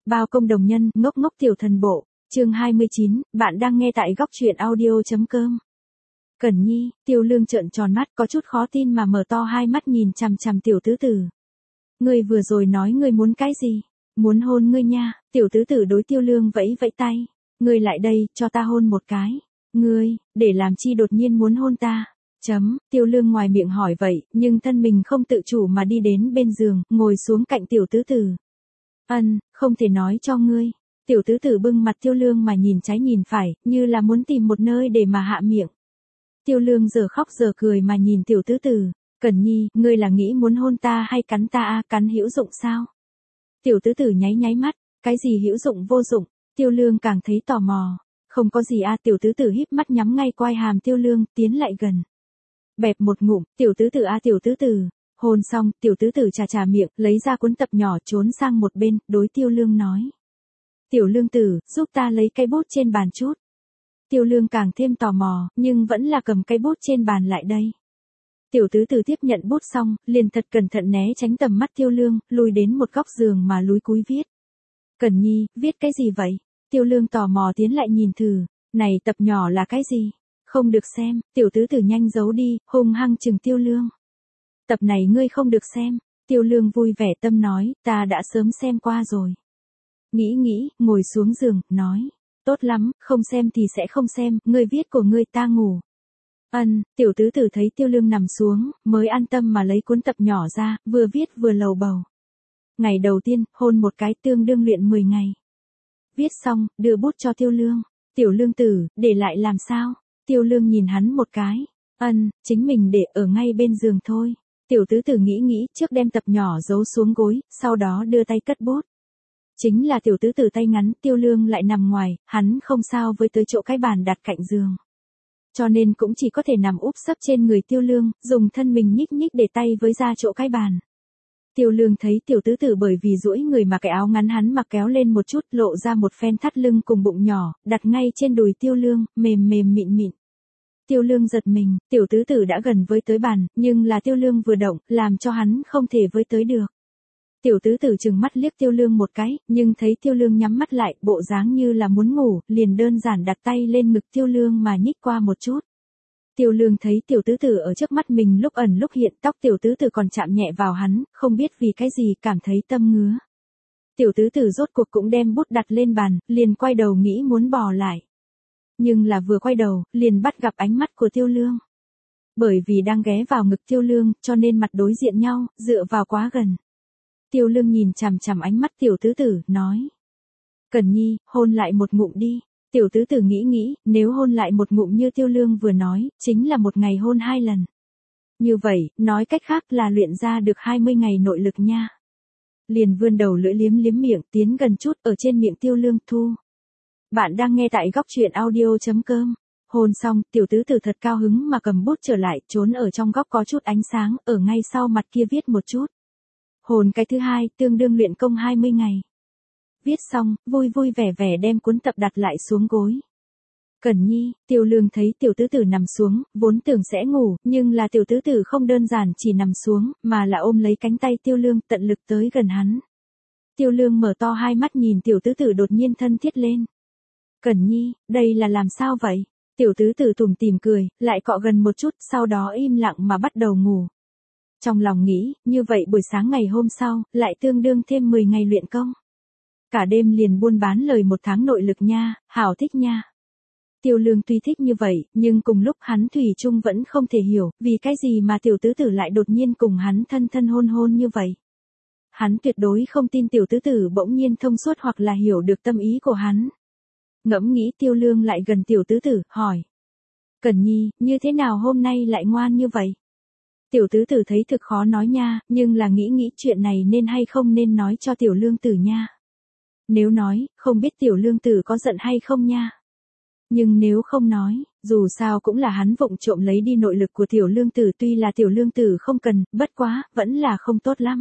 Bao công đồng nhân, ngốc ngốc tiểu thần bộ, chương 29, bạn đang nghe tại góc truyện audio.com. Cẩn Nhi, Tiêu Lương trợn tròn mắt có chút khó tin mà mở to hai mắt nhìn chằm chằm tiểu tứ tử. Ngươi vừa rồi nói ngươi muốn cái gì? Muốn hôn ngươi nha, tiểu tứ tử đối Tiêu Lương vẫy vẫy tay. Ngươi lại đây, cho ta hôn một cái. Ngươi, để làm chi đột nhiên muốn hôn ta? Tiêu Lương ngoài miệng hỏi vậy, nhưng thân mình không tự chủ mà đi đến bên giường, ngồi xuống cạnh tiểu tứ tử. Không thể nói cho ngươi. Tiểu tứ tử bưng mặt Tiêu Lương mà nhìn trái nhìn phải, như là muốn tìm một nơi để mà hạ miệng. Tiêu Lương giờ khóc giờ cười mà nhìn tiểu tứ tử. Cẩn Nhi, ngươi là nghĩ muốn hôn ta hay cắn ta à, cắn hữu dụng sao? Tiểu tứ tử nháy nháy mắt, cái gì hữu dụng vô dụng? Tiêu Lương càng thấy tò mò. Không có gì à, tiểu tứ tử híp mắt nhắm ngay quai hàm Tiêu Lương, tiến lại gần. Bẹp một ngụm, tiểu tứ tử à tiểu tứ tử. Hôn xong, tiểu tứ tử trà miệng, lấy ra cuốn tập nhỏ trốn sang một bên, đối Tiêu Lương nói. Tiểu Lương tử, giúp ta lấy cây bút trên bàn chút. Tiêu Lương càng thêm tò mò, nhưng vẫn là cầm cây bút trên bàn lại đây. Tiểu tứ tử tiếp nhận bút xong, liền thật cẩn thận né tránh tầm mắt Tiêu Lương, lùi đến một góc giường mà lúi cúi viết. Cẩn Nhi, viết cái gì vậy? Tiêu Lương tò mò tiến lại nhìn thử, này tập nhỏ là cái gì? Không được xem, tiểu tứ tử nhanh giấu đi, hung hăng chừng Tiêu Lương. Tập này ngươi không được xem, Tiêu Lương vui vẻ tâm nói, ta đã sớm xem qua rồi. Nghĩ, ngồi xuống giường, nói, tốt lắm, không xem thì sẽ không xem, ngươi viết của ngươi ta ngủ. Tiểu tứ tử thấy Tiêu Lương nằm xuống, mới an tâm mà lấy cuốn tập nhỏ ra, vừa viết vừa lầu bầu. Ngày đầu tiên, hôn một cái tương đương luyện 10 ngày. Viết xong, đưa bút cho Tiêu Lương. Tiểu Lương tử, để lại làm sao? Tiêu Lương nhìn hắn một cái. Chính mình để ở ngay bên giường thôi. Tiểu tứ tử nghĩ trước đem tập nhỏ giấu xuống gối, sau đó đưa tay cất bút. Chính là tiểu tứ tử tay ngắn, Tiêu Lương lại nằm ngoài, hắn không sao với tới chỗ cái bàn đặt cạnh giường. Cho nên cũng chỉ có thể nằm úp sấp trên người Tiêu Lương, dùng thân mình nhích để tay với ra chỗ cái bàn. Tiêu Lương thấy tiểu tứ tử bởi vì duỗi người mà cái áo ngắn hắn mặc kéo lên một chút, lộ ra một phen thắt lưng cùng bụng nhỏ, đặt ngay trên đùi Tiêu Lương, mềm mịn. Tiêu Lương giật mình, tiểu tứ tử đã gần với tới bàn, nhưng là Tiêu Lương vừa động, làm cho hắn không thể với tới được. Tiểu tứ tử trừng mắt liếc Tiêu Lương một cái, nhưng thấy Tiêu Lương nhắm mắt lại, bộ dáng như là muốn ngủ, liền đơn giản đặt tay lên ngực Tiêu Lương mà nhích qua một chút. Tiêu Lương thấy tiểu tứ tử ở trước mắt mình lúc ẩn lúc hiện, tóc tiểu tứ tử còn chạm nhẹ vào hắn, không biết vì cái gì cảm thấy tâm ngứa. Tiểu tứ tử rốt cuộc cũng đem bút đặt lên bàn, liền quay đầu nghĩ muốn bỏ lại. Nhưng là vừa quay đầu, liền bắt gặp ánh mắt của Tiêu Lương. Bởi vì đang ghé vào ngực Tiêu Lương, cho nên mặt đối diện nhau, dựa vào quá gần. Tiêu Lương nhìn chằm ánh mắt tiểu tứ tử, nói. Cẩn Nhi, hôn lại một ngụm đi. Tiểu tứ tử nghĩ, nếu hôn lại một ngụm như Tiêu Lương vừa nói, chính là một ngày hôn 2 lần. Như vậy, nói cách khác là luyện ra được 20 ngày nội lực nha. Liền vươn đầu lưỡi liếm miệng, tiến gần chút ở trên miệng Tiêu Lương thu. Bạn đang nghe tại góc truyện audio.com. Hôn xong, tiểu tứ tử thật cao hứng mà cầm bút trở lại, trốn ở trong góc có chút ánh sáng, ở ngay sau mặt kia viết một chút. Hôn cái thứ hai, tương đương luyện công 20 ngày. Viết xong, vui vẻ đem cuốn tập đặt lại xuống gối. Cẩn Nhi, Tiêu Lương thấy tiểu tứ tử nằm xuống, vốn tưởng sẽ ngủ, nhưng là tiểu tứ tử không đơn giản chỉ nằm xuống, mà là ôm lấy cánh tay Tiêu Lương, tận lực tới gần hắn. Tiêu Lương mở to hai mắt nhìn tiểu tứ tử đột nhiên thân thiết lên. Cẩn Nhi, đây là làm sao vậy? Tiểu tứ tử tủm tỉm cười, lại cọ gần một chút, sau đó im lặng mà bắt đầu ngủ. Trong lòng nghĩ, như vậy buổi sáng ngày hôm sau, lại tương đương thêm 10 ngày luyện công. Cả đêm liền buôn bán lời 1 tháng nội lực nha, hảo thích nha. Tiêu Lương tuy thích như vậy, nhưng cùng lúc hắn thủy chung vẫn không thể hiểu, vì cái gì mà tiểu tứ tử lại đột nhiên cùng hắn thân hôn như vậy. Hắn tuyệt đối không tin tiểu tứ tử bỗng nhiên thông suốt hoặc là hiểu được tâm ý của hắn. Ngẫm nghĩ Tiêu Lương lại gần tiểu tứ tử, hỏi. Cẩn Nhi, như thế nào hôm nay lại ngoan như vậy? Tiểu tứ tử thấy thực khó nói nha, nhưng là nghĩ chuyện này nên hay không nên nói cho tiểu Lương tử nha. Nếu nói, không biết tiểu Lương tử có giận hay không nha. Nhưng nếu không nói, dù sao cũng là hắn vụng trộm lấy đi nội lực của tiểu Lương tử, tuy là tiểu Lương tử không cần, bất quá, vẫn là không tốt lắm.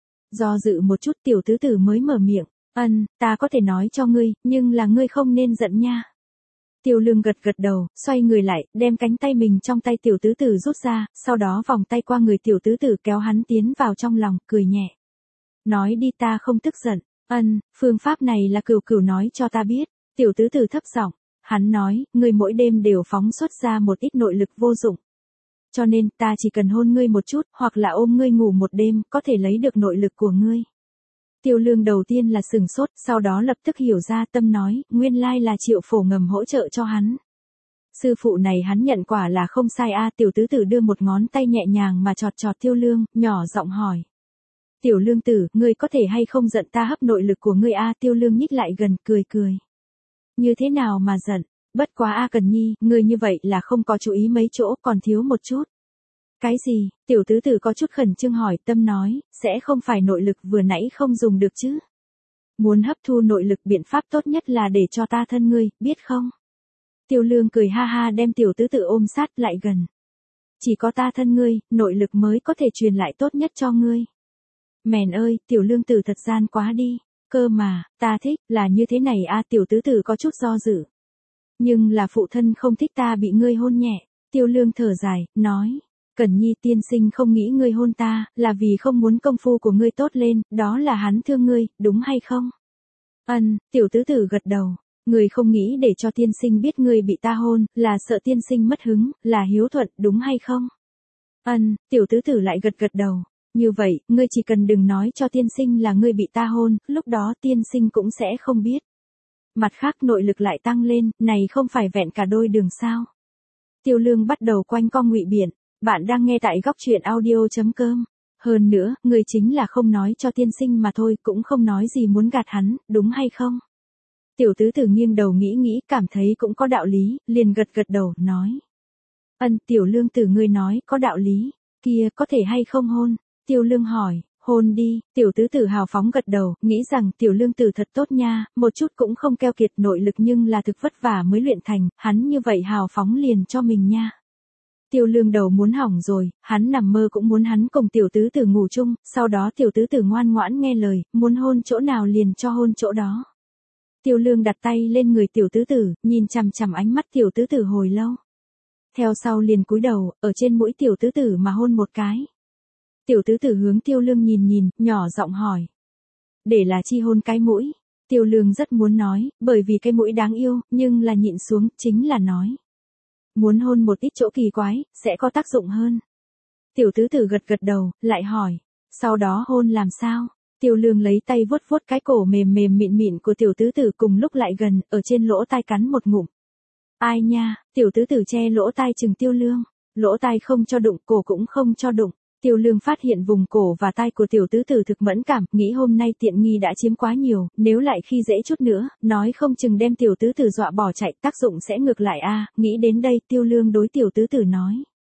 Do dự một chút tiểu tứ tử mới mở miệng, ta có thể nói cho ngươi, nhưng là ngươi không nên giận nha. Tiêu Lương gật đầu, xoay người lại, đem cánh tay mình trong tay tiểu tứ tử rút ra, sau đó vòng tay qua người tiểu tứ tử kéo hắn tiến vào trong lòng, cười nhẹ. Nói đi, ta không tức giận. Phương pháp này là Cửu Cửu nói cho ta biết. Tiểu tứ tử thấp giọng, hắn nói, ngươi mỗi đêm đều phóng xuất ra một ít nội lực vô dụng. Cho nên ta chỉ cần hôn ngươi một chút, hoặc là ôm ngươi ngủ một đêm, có thể lấy được nội lực của ngươi. Tiêu Lương đầu tiên là sừng sốt, sau đó lập tức hiểu ra, tâm nói, nguyên lai là Triệu Phổ ngầm hỗ trợ cho hắn. Sư phụ này hắn nhận quả là không sai a. Tiểu tứ tử đưa một ngón tay nhẹ nhàng mà chọt chọt Tiêu Lương, nhỏ giọng hỏi. Tiểu Lương tử, ngươi có thể hay không giận ta hấp nội lực của ngươi a? Tiêu Lương nhích lại gần, cười cười. Như thế nào mà giận? Bất quá a Cần Nhi, ngươi như vậy là không có chú ý mấy chỗ, còn thiếu một chút. Cái gì? Tiểu tứ tử có chút khẩn trương hỏi, tâm nói, sẽ không phải nội lực vừa nãy không dùng được chứ? Muốn hấp thu nội lực biện pháp tốt nhất là để cho ta thân ngươi, biết không? Tiêu Lương cười ha ha đem tiểu tứ tử ôm sát lại gần. Chỉ có ta thân ngươi, nội lực mới có thể truyền lại tốt nhất cho ngươi. Mèn ơi, Tiểu Lương tử thật gian quá đi. Cơ mà, ta thích, là như thế này a. Tiểu tứ tử có chút do dự. Nhưng là phụ thân không thích ta bị ngươi hôn nhẹ. Tiêu Lương thở dài, nói. Cẩn Nhi tiên sinh không nghĩ ngươi hôn ta, là vì không muốn công phu của ngươi tốt lên, đó là hắn thương ngươi, đúng hay không? Tiểu tứ tử gật đầu. Ngươi không nghĩ để cho tiên sinh biết ngươi bị ta hôn, là sợ tiên sinh mất hứng, là hiếu thuận, đúng hay không? Tiểu tứ tử lại gật gật đầu. Như vậy, ngươi chỉ cần đừng nói cho tiên sinh là ngươi bị ta hôn, lúc đó tiên sinh cũng sẽ không biết. Mặt khác nội lực lại tăng lên, này không phải vẹn cả đôi đường sao? Tiêu Lương bắt đầu quanh co ngụy biện. Bạn đang nghe tại góc truyện audio.com. Hơn nữa, ngươi chính là không nói cho tiên sinh mà thôi, cũng không nói gì muốn gạt hắn, đúng hay không? Tiểu tứ tử nghiêng đầu nghĩ, cảm thấy cũng có đạo lý, liền gật gật đầu, nói. Tiểu Lương tử ngươi nói, có đạo lý. Kia, có thể hay không hôn? Tiêu Lương hỏi, hôn đi. Tiểu tứ tử hào phóng gật đầu, nghĩ rằng Tiểu Lương tử thật tốt nha, một chút cũng không keo kiệt nội lực nhưng là thực vất vả mới luyện thành, hắn như vậy hào phóng liền cho mình nha. Tiêu Lương đầu muốn hỏng rồi, hắn nằm mơ cũng muốn hắn cùng tiểu tứ tử ngủ chung, sau đó tiểu tứ tử ngoan ngoãn nghe lời, muốn hôn chỗ nào liền cho hôn chỗ đó. Tiêu Lương đặt tay lên người tiểu tứ tử, nhìn chằm chằm ánh mắt tiểu tứ tử hồi lâu. Theo sau liền cúi đầu, ở trên mũi tiểu tứ tử mà hôn một cái. Tiểu tứ tử hướng Tiêu Lương nhìn, nhỏ giọng hỏi. Để là chi hôn cái mũi? Tiêu Lương rất muốn nói, bởi vì cái mũi đáng yêu, nhưng là nhịn xuống, chính là nói. Muốn hôn một ít chỗ kỳ quái, sẽ có tác dụng hơn. Tiểu tứ tử gật gật đầu, lại hỏi. Sau đó hôn làm sao? Tiêu Lương lấy tay vuốt vuốt cái cổ mềm mịn của tiểu tứ tử cùng lúc lại gần, ở trên lỗ tai cắn một ngụm. Ai nha, tiểu tứ tử che lỗ tai chừng Tiêu Lương. Lỗ tai không cho đụng, cổ cũng không cho đụng. Tiêu Lương phát hiện vùng cổ và tai của tiểu tứ tử thực mẫn cảm, nghĩ hôm nay tiện nghi đã chiếm quá nhiều, nếu lại khi dễ chút nữa, nói không chừng đem tiểu tứ tử dọa bỏ chạy, tác dụng sẽ ngược lại a. Nghĩ đến đây, Tiêu Lương đối tiểu tứ tử nói.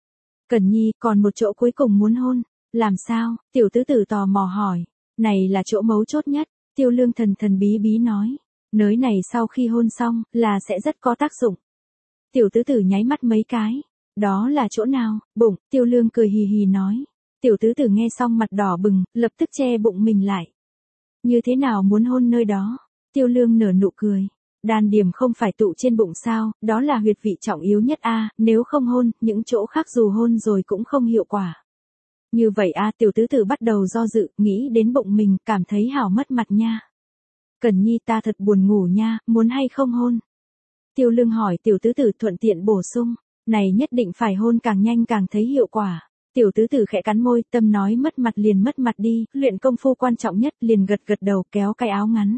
Cẩn Nhi, còn một chỗ cuối cùng muốn hôn. Làm sao? Tiểu tứ tử tò mò hỏi. Này là chỗ mấu chốt nhất. Tiêu Lương thần bí nói. Nới này sau khi hôn xong, là sẽ rất có tác dụng. Tiểu tứ tử nháy mắt mấy cái. Đó là chỗ nào? Bụng. Tiêu Lương cười hì hì nói. Tiểu tứ tử nghe xong mặt đỏ bừng, lập tức che bụng mình lại. Như thế nào muốn hôn nơi đó? Tiêu Lương nở nụ cười. Đan điểm không phải tụ trên bụng sao, đó là huyệt vị trọng yếu nhất a, nếu không hôn, những chỗ khác dù hôn rồi cũng không hiệu quả. Như vậy a, tiểu tứ tử bắt đầu do dự, nghĩ đến bụng mình, cảm thấy hảo mất mặt nha. Cẩn Nhi ta thật buồn ngủ nha, muốn hay không hôn? Tiêu Lương hỏi tiểu tứ tử thuận tiện bổ sung, này nhất định phải hôn càng nhanh càng thấy hiệu quả. Tiểu tứ tử khẽ cắn môi, tâm nói mất mặt liền mất mặt đi, luyện công phu quan trọng nhất, liền gật gật đầu kéo cái áo ngắn.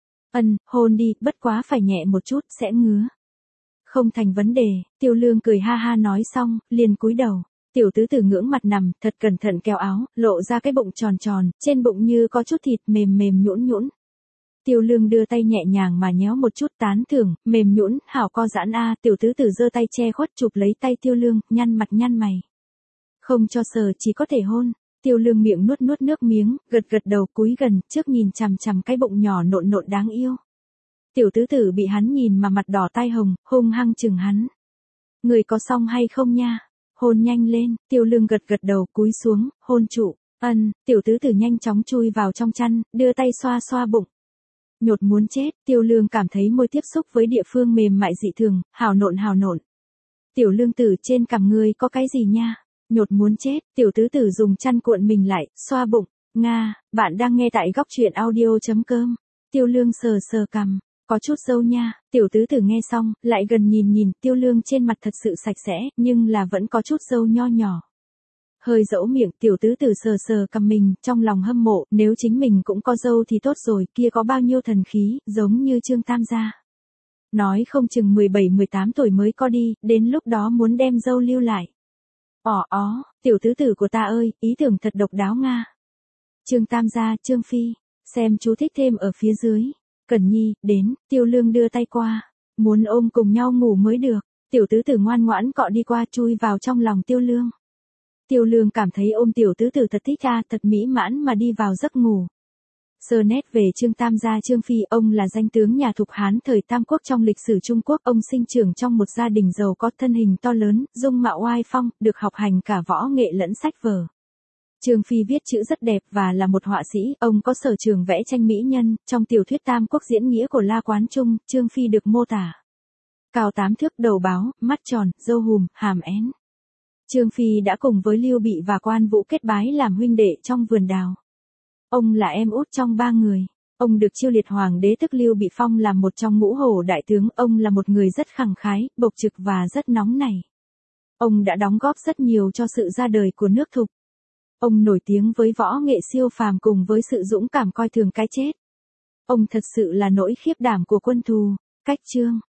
Hôn đi, bất quá phải nhẹ một chút, sẽ ngứa. Không thành vấn đề, Tiêu Lương cười ha ha nói xong, liền cúi đầu. Tiểu tứ tử ngưỡng mặt nằm, thật cẩn thận kéo áo, lộ ra cái bụng tròn tròn, trên bụng như có chút thịt mềm nhũn. Tiêu Lương đưa tay nhẹ nhàng mà nhéo một chút tán thưởng, mềm nhũn, hảo co giãn a. Tiểu tứ tử giơ tay che khuất chụp lấy tay Tiêu Lương, nhăn mặt nhăn mày. Không cho sờ, chỉ có thể hôn. Tiêu Lương miệng nuốt nước miếng, gật gật đầu cúi gần, trước nhìn chằm chằm cái bụng nhỏ nộn đáng yêu. Tiểu tứ tử bị hắn nhìn mà mặt đỏ tai hồng, hung hăng chừng hắn. Người có xong hay không nha? Hôn nhanh lên. Tiêu Lương gật gật đầu cúi xuống, hôn trụ. Tiểu tứ tử nhanh chóng chui vào trong chăn, đưa tay xoa bụng. Nhột muốn chết, Tiêu Lương cảm thấy môi tiếp xúc với địa phương mềm mại dị thường, hào nộn. Tiểu Lương tử, trên cằm ngươi có cái gì nha? Nhột muốn chết, tiểu tứ tử dùng chăn cuộn mình lại, xoa bụng. Nga, bạn đang nghe tại góc truyện audio.com. Tiêu Lương sờ sờ cằm, có chút dâu nha, tiểu tứ tử nghe xong, lại gần nhìn nhìn, Tiêu Lương trên mặt thật sự sạch sẽ, nhưng là vẫn có chút dâu nho nhỏ. Hơi dẫu miệng, tiểu tứ tử sờ sờ cằm mình, trong lòng hâm mộ, nếu chính mình cũng có dâu thì tốt rồi, kia có bao nhiêu thần khí, giống như Trương Tam gia. Nói không chừng 17-18 tuổi mới có đi, đến lúc đó muốn đem dâu lưu lại. Tiểu tứ tử của ta ơi, ý tưởng thật độc đáo nga. Trương Tam gia, Trương Phi, xem chú thích thêm ở phía dưới. Cẩn Nhi, đến, Tiêu Lương đưa tay qua, muốn ôm cùng nhau ngủ mới được. Tiểu tứ tử ngoan ngoãn cọ đi qua chui vào trong lòng Tiêu Lương. Tiêu Lương cảm thấy ôm tiểu tứ tử thật thích thật mỹ mãn mà đi vào giấc ngủ. Sơ nét về Trương Tam gia Trương Phi, ông là danh tướng nhà Thục Hán thời Tam Quốc trong lịch sử Trung Quốc, ông sinh trưởng trong một gia đình giàu có, thân hình to lớn, dung mạo oai phong, được học hành cả võ nghệ lẫn sách vở. Trương Phi viết chữ rất đẹp và là một họa sĩ, ông có sở trường vẽ tranh mỹ nhân, trong tiểu thuyết Tam Quốc diễn nghĩa của La Quán Trung, Trương Phi được mô tả cao 8 thước, đầu báo, mắt tròn, râu hùm, hàm én. Trương Phi đã cùng với Lưu Bị và Quan Vũ kết bái làm huynh đệ trong vườn đào. Ông là em út trong 3 người. Ông được chiêu liệt hoàng đế tức Lưu Bị phong làm một trong ngũ hổ đại tướng. Ông là một người rất khẳng khái, bộc trực và rất nóng nảy. Ông đã đóng góp rất nhiều cho sự ra đời của nước Thục. Ông nổi tiếng với võ nghệ siêu phàm cùng với sự dũng cảm coi thường cái chết. Ông thật sự là nỗi khiếp đảm của quân thù. Cách chương